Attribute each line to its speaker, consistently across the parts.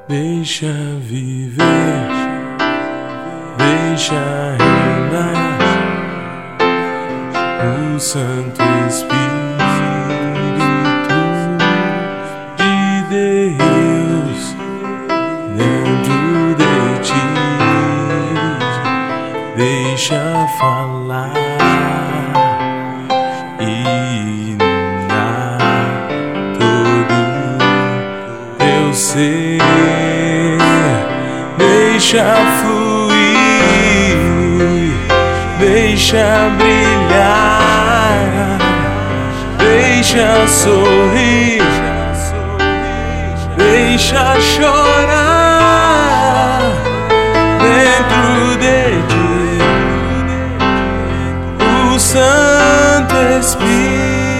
Speaker 1: Deixa viver, deixa reinar o Santo Espírito de Deus dentro de ti. Deixa falar e iluminar todo teu ser. Deixa fluir, deixa brilhar, deixa sorrir, deixa chorar dentro de ti, o Santo Espírito.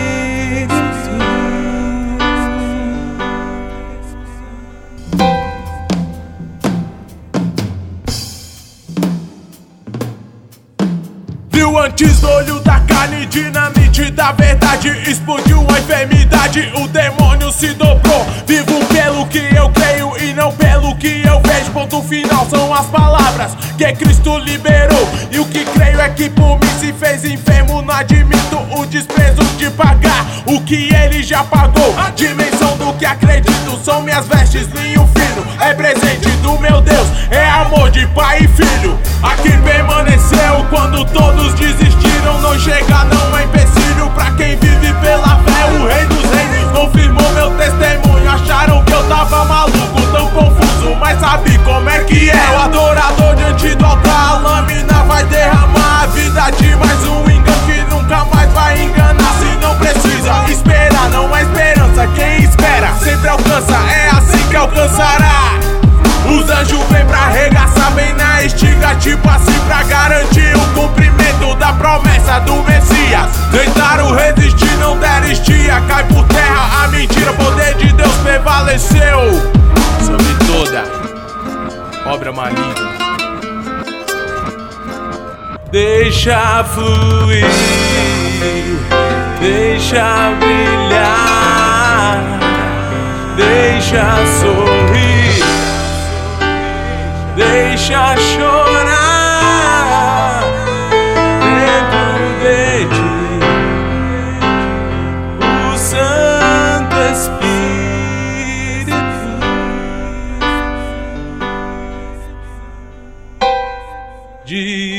Speaker 2: Viu antes do olho da carne, dinamite da verdade, explodiu a enfermidade, o demônio se dobrou. Vivo pelo que eu creio e não pelo que eu vejo. Ponto final são as palavras que Cristo liberou. E o que creio é que por mim se fez enfermo. Não admito o desprezo de pagar o que ele já pagou. A dimensão do que acredito são minhas vestes, linho fino. É presente do meu Deus, é amor de pai e filho. Aqui permaneceu quando todos desistiram. Não chega, não é empecilho pra quem vive pela fé. O Rei dos Reis confirmou meu testemunho. Acharam que eu tava maluco, tão confuso, mas sabe como é que é. O adorador diante do altar, a lâmina vai derramar a vida de mais um engano que nunca mais vai enganar. Se não precisa esperar, não é esperança. Quem espera sempre alcança, é assim que alcançará. Os anjos vêm pra arregaçar, vem na estiga, tipo assim, pra garantir o cumprimento da promessa do Messias. Tentaram resistir, não deram estia, cai por terra a mentira, o poder de Deus prevaleceu sobre toda obra maligna.
Speaker 1: Deixa fluir, deixa brilhar, deixa sorrir, deixa chorar dentro de ti, o Santo Espírito de